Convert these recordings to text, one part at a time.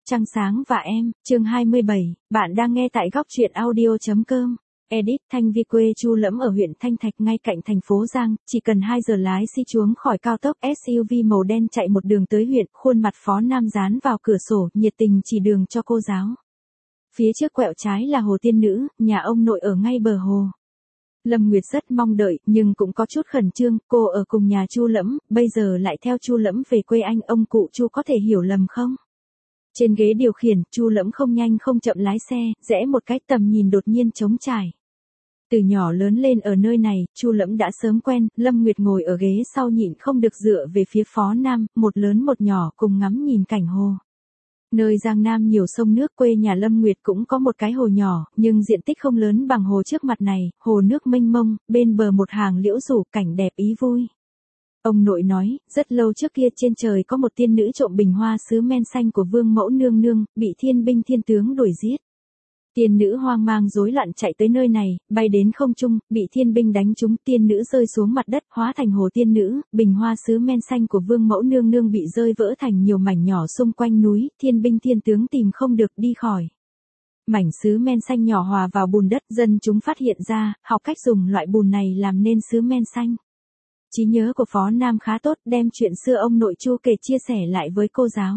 Trăng sáng và em, chương 27, bạn đang nghe tại góc truyện audio.com. Edit Thanh Vi quê Chu Lẫm ở huyện Thanh Thạch ngay cạnh thành phố Giang, chỉ cần 2 giờ lái xi chuống khỏi cao tốc SUV màu đen chạy một đường tới huyện, khuôn mặt Phó Nam dán vào cửa sổ, nhiệt tình chỉ đường cho cô giáo. Phía trước quẹo trái là Hồ Tiên Nữ, nhà ông nội ở ngay bờ hồ. Lâm Nguyệt rất mong đợi, nhưng cũng có chút khẩn trương, cô ở cùng nhà Chu Lẫm, bây giờ lại theo Chu Lẫm về quê anh, ông cụ Chu có thể hiểu lầm không? Trên ghế điều khiển, Chu Lẫm không nhanh không chậm lái xe, rẽ một cái, tầm nhìn đột nhiên trống trải. Từ nhỏ lớn lên ở nơi này, Chu Lẫm đã sớm quen, Lâm Nguyệt ngồi ở ghế sau nhịn không được dựa về phía Phó Nam, một lớn một nhỏ cùng ngắm nhìn cảnh hồ. Nơi Giang Nam nhiều sông nước, quê nhà Lâm Nguyệt cũng có một cái hồ nhỏ, nhưng diện tích không lớn bằng hồ trước mặt này, hồ nước mênh mông, bên bờ một hàng liễu rủ, cảnh đẹp ý vui. Ông nội nói, rất lâu trước kia trên trời có một tiên nữ trộm bình hoa sứ men xanh của Vương Mẫu Nương Nương, bị thiên binh thiên tướng đuổi giết. Tiên nữ hoang mang rối loạn chạy tới nơi này, bay đến không trung, bị thiên binh đánh trúng, tiên nữ rơi xuống mặt đất, hóa thành hồ tiên nữ, bình hoa sứ men xanh của Vương Mẫu Nương Nương bị rơi vỡ thành nhiều mảnh nhỏ xung quanh núi, thiên binh thiên tướng tìm không được đi khỏi. Mảnh sứ men xanh nhỏ hòa vào bùn đất, dân chúng phát hiện ra, học cách dùng loại bùn này làm nên sứ men xanh. Trí nhớ của Phó Nam khá tốt, đem chuyện xưa ông nội Chu kể chia sẻ lại với cô giáo.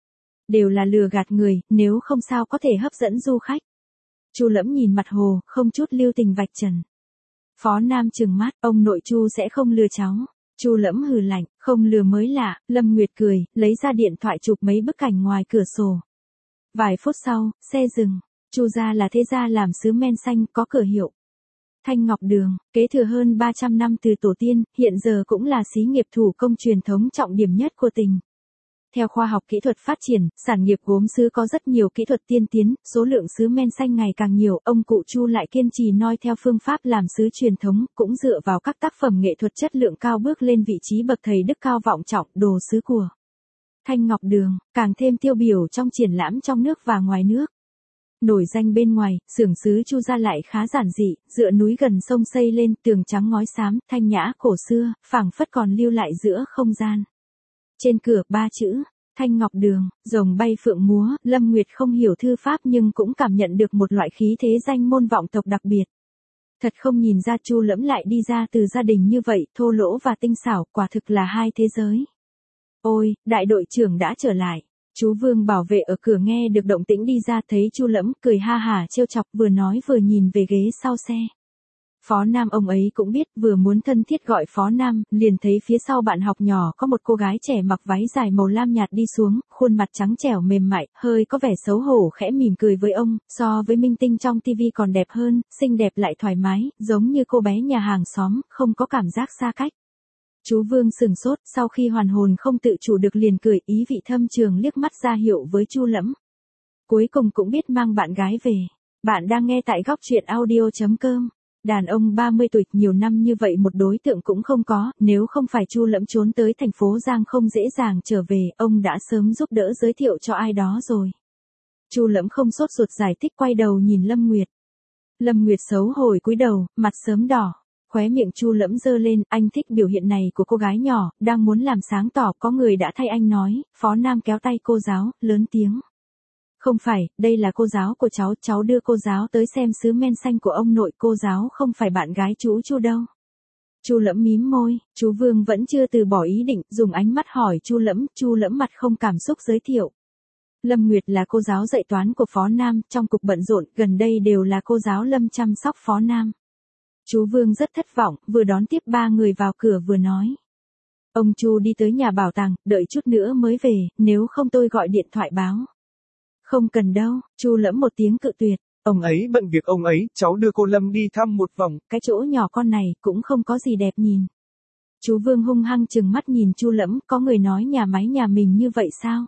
Đều là lừa gạt người, nếu không sao có thể hấp dẫn du khách. Chu Lẫm nhìn mặt hồ, không chút lưu tình vạch trần. Phó Nam trừng mắt, ông nội Chu sẽ không lừa cháu. Chu Lẫm hừ lạnh, không lừa mới lạ. Lâm Nguyệt cười, lấy ra điện thoại chụp mấy bức ảnh ngoài cửa sổ. Vài phút sau, xe dừng. Chu gia là thế gia làm sứ men xanh, có cửa hiệu Thanh Ngọc Đường, kế thừa hơn 300 năm từ tổ tiên, hiện giờ cũng là xí nghiệp thủ công truyền thống trọng điểm nhất của tỉnh. Theo khoa học kỹ thuật phát triển, sản nghiệp gốm sứ có rất nhiều kỹ thuật tiên tiến, số lượng sứ men xanh ngày càng nhiều, ông cụ Chu lại kiên trì noi theo phương pháp làm sứ truyền thống, cũng dựa vào các tác phẩm nghệ thuật chất lượng cao bước lên vị trí bậc thầy đức cao vọng trọng, đồ sứ của Thanh Ngọc Đường, càng thêm tiêu biểu trong triển lãm trong nước và ngoài nước. Nổi danh bên ngoài, xưởng sứ Chu gia lại khá giản dị, dựa núi gần sông xây lên, tường trắng ngói xám, thanh nhã cổ xưa, phảng phất còn lưu lại giữa không gian. Trên cửa 3 chữ Thanh Ngọc Đường, rồng bay phượng múa, Lâm Nguyệt không hiểu thư pháp nhưng cũng cảm nhận được một loại khí thế danh môn vọng tộc đặc biệt. Thật không nhìn ra Chu Lẫm lại đi ra từ gia đình như vậy, thô lỗ và tinh xảo, quả thực là hai thế giới. Ôi, đại đội trưởng đã trở lại. Chú Vương bảo vệ ở cửa nghe được động tĩnh đi ra, thấy Chu Lẫm, cười ha hả trêu chọc, vừa nói vừa nhìn về ghế sau xe. Phó Nam ông ấy cũng biết, vừa muốn thân thiết gọi Phó Nam, liền thấy phía sau bạn học nhỏ có một cô gái trẻ mặc váy dài màu lam nhạt đi xuống, khuôn mặt trắng trẻo mềm mại, hơi có vẻ xấu hổ, khẽ mỉm cười với ông, so với minh tinh trong TV còn đẹp hơn, xinh đẹp lại thoải mái, giống như cô bé nhà hàng xóm, không có cảm giác xa cách. Chú Vương sừng sốt, sau khi hoàn hồn không tự chủ được liền cười, ý vị thâm trường liếc mắt ra hiệu với Chu Lẫm. Cuối cùng cũng biết mang bạn gái về. Bạn đang nghe tại góc truyện audio.com. Đàn ông 30 tuổi nhiều năm như vậy một đối tượng cũng không có, nếu không phải Chu Lẫm trốn tới thành phố Giang không dễ dàng trở về, ông đã sớm giúp đỡ giới thiệu cho ai đó rồi. Chu Lẫm không sốt ruột giải thích, quay đầu nhìn Lâm Nguyệt. Lâm Nguyệt xấu hổ cúi đầu, mặt sớm đỏ. Khóe miệng Chu Lẫm giơ lên, anh thích biểu hiện này của cô gái nhỏ, đang muốn làm sáng tỏ, có người đã thay anh nói. Phó Nam kéo tay cô giáo, lớn tiếng. Không phải, đây là cô giáo của cháu đưa cô giáo tới xem sứ men xanh của ông nội, cô giáo không phải bạn gái chú Chu đâu. Chu Lẫm mím môi, chú Vương vẫn chưa từ bỏ ý định, dùng ánh mắt hỏi Chu Lẫm mặt không cảm xúc giới thiệu. Lâm Nguyệt là cô giáo dạy toán của Phó Nam, trong cục bận rộn, gần đây đều là cô giáo Lâm chăm sóc Phó Nam. Chú Vương rất thất vọng, vừa đón tiếp 3 người vào cửa vừa nói. Ông Chu đi tới nhà bảo tàng, đợi chút nữa mới về, nếu không tôi gọi điện thoại báo. Không cần đâu, Chu Lẫm một tiếng cự tuyệt. Ông ấy bận việc ông ấy, cháu đưa cô Lâm đi thăm một vòng. Cái chỗ nhỏ con này cũng không có gì đẹp nhìn. Chú Vương hung hăng trừng mắt nhìn Chu Lẫm, có người nói nhà máy nhà mình như vậy sao?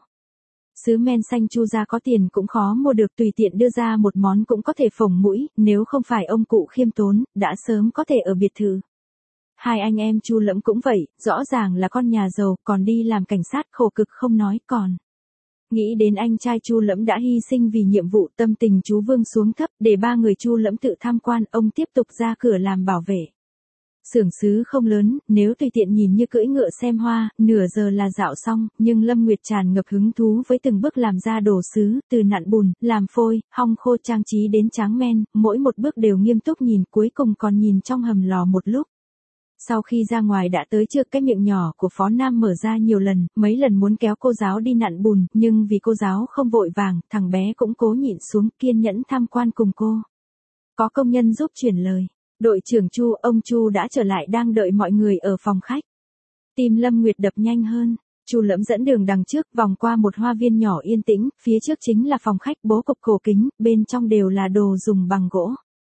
Sứ men xanh Chu gia có tiền cũng khó mua được, tùy tiện đưa ra một món cũng có thể phồng mũi, nếu không phải ông cụ khiêm tốn, đã sớm có thể ở biệt thự. Hai anh em Chu Lẫm cũng vậy, rõ ràng là con nhà giàu, còn đi làm cảnh sát khổ cực không nói còn. Nghĩ đến anh trai Chu Lẫm đã hy sinh vì nhiệm vụ, tâm tình chú Vương xuống thấp, để 3 người Chu Lẫm tự tham quan, ông tiếp tục ra cửa làm bảo vệ. Xưởng sứ không lớn, nếu tùy tiện nhìn như cưỡi ngựa xem hoa, nửa giờ là dạo xong, nhưng Lâm Nguyệt tràn ngập hứng thú với từng bước làm ra đồ sứ, từ nặn bùn, làm phôi, hong khô trang trí đến tráng men, mỗi một bước đều nghiêm túc nhìn, cuối cùng còn nhìn trong hầm lò một lúc. Sau khi ra ngoài đã tới trước cái miệng nhỏ của Phó Nam mở ra nhiều lần, mấy lần muốn kéo cô giáo đi nặn bùn, nhưng vì cô giáo không vội vàng, thằng bé cũng cố nhịn xuống kiên nhẫn tham quan cùng cô. Có công nhân giúp chuyển lời. Đội trưởng Chu, ông Chu đã trở lại đang đợi mọi người ở phòng khách. Tim Lâm Nguyệt đập nhanh hơn. Chu Lẫm dẫn đường đằng trước, vòng qua một hoa viên nhỏ yên tĩnh, phía trước chính là phòng khách bố cục cổ kính, bên trong đều là đồ dùng bằng gỗ.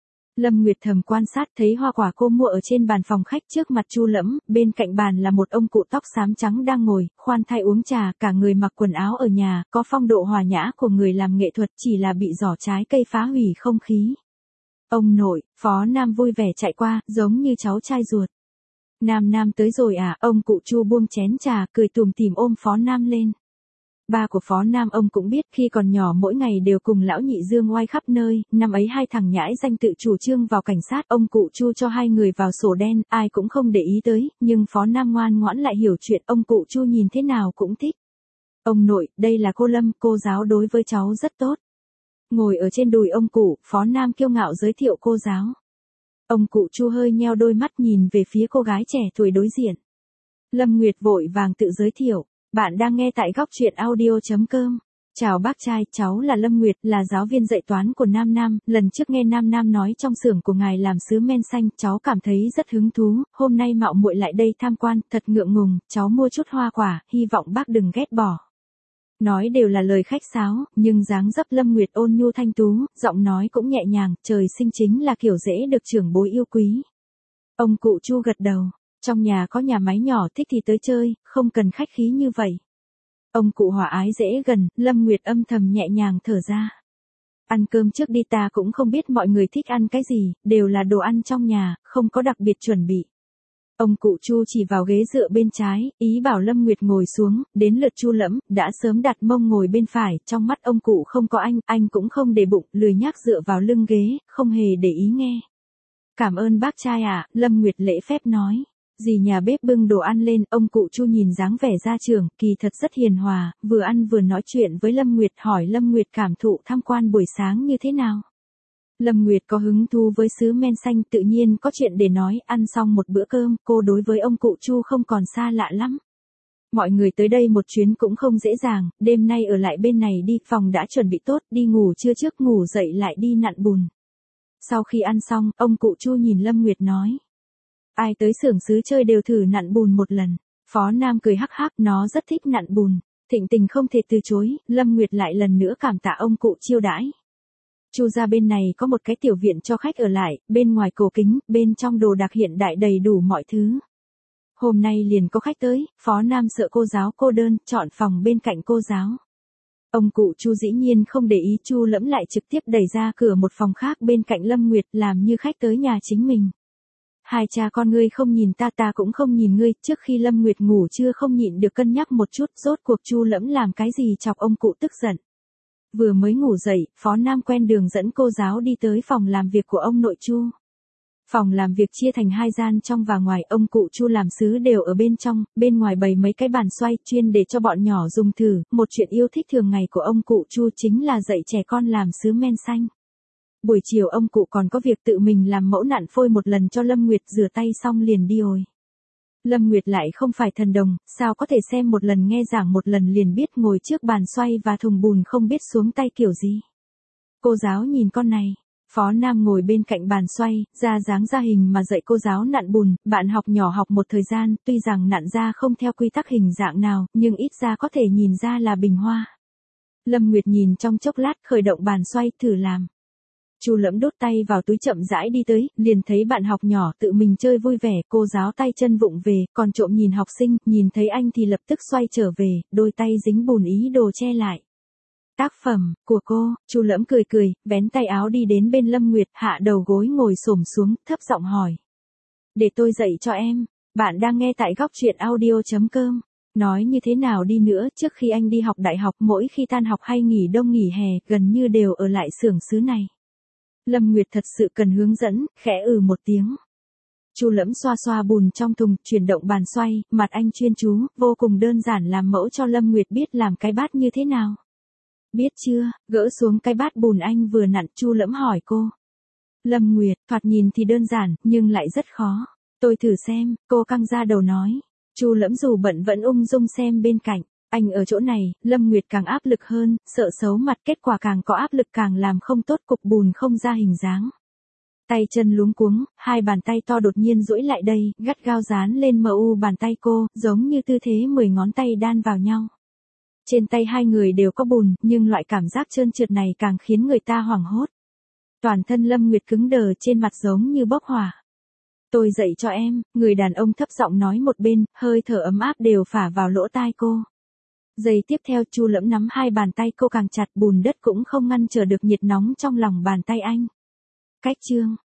Lâm Nguyệt thầm quan sát thấy hoa quả cô mua ở trên bàn phòng khách trước mặt Chu Lẫm, bên cạnh bàn là một ông cụ tóc xám trắng đang ngồi, khoan thai uống trà, cả người mặc quần áo ở nhà, có phong độ hòa nhã của người làm nghệ thuật, chỉ là bị giỏ trái cây phá hủy không khí. Ông nội, Phó Nam vui vẻ chạy qua, giống như cháu trai ruột. Nam tới rồi à, ông cụ Chu buông chén trà, cười tủm tỉm ôm Phó Nam lên. Ba của Phó Nam ông cũng biết khi còn nhỏ mỗi ngày đều cùng lão nhị dương oai khắp nơi, năm ấy hai thằng nhãi danh tự chủ trương vào cảnh sát, ông cụ Chu cho hai người vào sổ đen, ai cũng không để ý tới, nhưng Phó Nam ngoan ngoãn lại hiểu chuyện, ông cụ Chu nhìn thế nào cũng thích. Ông nội, đây là cô Lâm, cô giáo đối với cháu rất tốt. Ngồi ở trên đùi ông cụ, Phó Nam kiêu ngạo giới thiệu cô giáo. Ông cụ Chu hơi nheo đôi mắt nhìn về phía cô gái trẻ tuổi đối diện. Lâm Nguyệt vội vàng tự giới thiệu. Bạn đang nghe tại góc truyện audio.com. Chào bác trai, cháu là Lâm Nguyệt, là giáo viên dạy toán của Nam, lần trước nghe Nam nói trong xưởng của ngài làm sứ men xanh, cháu cảm thấy rất hứng thú, hôm nay mạo muội lại đây tham quan, thật ngượng ngùng, cháu mua chút hoa quả, hy vọng bác đừng ghét bỏ. Nói đều là lời khách sáo, nhưng dáng dấp Lâm Nguyệt ôn nhu thanh tú, giọng nói cũng nhẹ nhàng, trời sinh chính là kiểu dễ được trưởng bối yêu quý. Ông cụ Chu gật đầu. Trong nhà có nhà máy nhỏ, thích thì tới chơi, không cần khách khí như vậy. Ông cụ hòa ái dễ gần, Lâm Nguyệt âm thầm nhẹ nhàng thở ra. Ăn cơm trước đi, ta cũng không biết mọi người thích ăn cái gì, đều là đồ ăn trong nhà, không có đặc biệt chuẩn bị. Ông cụ Chu chỉ vào ghế dựa bên trái, ý bảo Lâm Nguyệt ngồi xuống, đến lượt Chu Lẫm, đã sớm đặt mông ngồi bên phải, trong mắt ông cụ không có anh cũng không để bụng, lười nhác dựa vào lưng ghế, không hề để ý nghe. Cảm ơn bác trai ạ, Lâm Nguyệt lễ phép nói. Dì nhà bếp bưng đồ ăn lên, ông cụ Chu nhìn dáng vẻ gia trưởng, kỳ thật rất hiền hòa, vừa ăn vừa nói chuyện với Lâm Nguyệt, hỏi Lâm Nguyệt cảm thụ tham quan buổi sáng như thế nào. Lâm Nguyệt có hứng thú với sứ men xanh, tự nhiên có chuyện để nói, ăn xong một bữa cơm, cô đối với ông cụ Chu không còn xa lạ lắm. Mọi người tới đây một chuyến cũng không dễ dàng, đêm nay ở lại bên này đi, phòng đã chuẩn bị tốt, đi ngủ trưa trước ngủ dậy lại đi nặn bùn. Sau khi ăn xong, ông cụ Chu nhìn Lâm Nguyệt nói. Ai tới xưởng sứ chơi đều thử nặn bùn một lần. Phó Nam cười hắc hắc, nó rất thích nặn bùn. Thịnh tình không thể từ chối, Lâm Nguyệt lại lần nữa cảm tạ ông cụ chiêu đãi. Chu ra bên này có một cái tiểu viện cho khách ở lại, bên ngoài cổ kính, bên trong đồ đạc hiện đại đầy đủ mọi thứ. Hôm nay liền có khách tới, Phó Nam sợ cô giáo cô đơn, chọn phòng bên cạnh cô giáo. Ông cụ Chu dĩ nhiên không để ý, Chu Lẫm lại trực tiếp đẩy ra cửa một phòng khác bên cạnh Lâm Nguyệt, làm như khách tới nhà chính mình. Hai cha con ngươi không nhìn ta, ta cũng không nhìn ngươi, trước khi Lâm Nguyệt ngủ chưa không nhịn được cân nhắc một chút, rốt cuộc Chu Lẫm làm cái gì chọc ông cụ tức giận. Vừa mới ngủ dậy, Phó Nam quen đường dẫn cô giáo đi tới phòng làm việc của ông nội Chu. Phòng làm việc chia thành hai gian trong và ngoài, ông cụ Chu làm sứ đều ở bên trong, bên ngoài bày mấy cái bàn xoay chuyên để cho bọn nhỏ dùng thử, một chuyện yêu thích thường ngày của ông cụ Chu chính là dạy trẻ con làm sứ men xanh. Buổi chiều ông cụ còn có việc tự mình làm mẫu nặn phôi một lần cho Lâm Nguyệt, rửa tay xong liền đi rồi. Lâm Nguyệt lại không phải thần đồng, sao có thể xem một lần nghe giảng một lần liền biết, ngồi trước bàn xoay và thùng bùn không biết xuống tay kiểu gì. Cô giáo nhìn con này. Phó Nam ngồi bên cạnh bàn xoay, ra dáng ra hình mà dạy cô giáo nặn bùn, bạn học nhỏ học một thời gian, tuy rằng nặn ra không theo quy tắc hình dạng nào, nhưng ít ra có thể nhìn ra là bình hoa. Lâm Nguyệt nhìn trong chốc lát, khởi động bàn xoay, thử làm. Chu Lẫm đút tay vào túi chậm rãi đi tới, liền thấy bạn học nhỏ tự mình chơi vui vẻ, cô giáo tay chân vụng về, còn trộm nhìn học sinh, nhìn thấy anh thì lập tức xoay trở về, đôi tay dính bùn ý đồ che lại. Tác phẩm của cô, Chu Lẫm cười cười, vén tay áo đi đến bên Lâm Nguyệt, hạ đầu gối ngồi xổm xuống, thấp giọng hỏi. Để tôi dạy cho em, bạn đang nghe tại góc truyện audio.com. Nói như thế nào đi nữa, trước khi anh đi học đại học, mỗi khi tan học hay nghỉ đông nghỉ hè, gần như đều ở lại xưởng sứ này. Lâm Nguyệt thật sự cần hướng dẫn, khẽ một tiếng. Chu Lẫm xoa xoa bùn trong thùng, chuyển động bàn xoay, mặt anh chuyên chú, vô cùng đơn giản làm mẫu cho Lâm Nguyệt biết làm cái bát như thế nào. Biết chưa, gỡ xuống cái bát bùn anh vừa nặn, Chu Lẫm hỏi cô. Lâm Nguyệt, thoạt nhìn thì đơn giản, nhưng lại rất khó. Tôi thử xem, cô căng ra đầu nói. Chu Lẫm dù bận vẫn ung dung xem bên cạnh. Anh ở chỗ này, Lâm Nguyệt càng áp lực hơn, sợ xấu mặt, kết quả càng có áp lực càng làm không tốt, cục bùn không ra hình dáng. Tay chân luống cuống, hai bàn tay to đột nhiên duỗi lại đây, gắt gao dán lên mu bàn tay cô, giống như tư thế 10 ngón tay đan vào nhau. Trên tay hai người đều có bùn, nhưng loại cảm giác trơn trượt này càng khiến người ta hoảng hốt. Toàn thân Lâm Nguyệt cứng đờ, trên mặt giống như bốc hỏa. Tôi dạy cho em, người đàn ông thấp giọng nói một bên, hơi thở ấm áp đều phả vào lỗ tai cô. Giây tiếp theo Chu Lẫm nắm hai bàn tay cô càng chặt, bùn đất cũng không ngăn trở được nhiệt nóng trong lòng bàn tay anh. Cách chương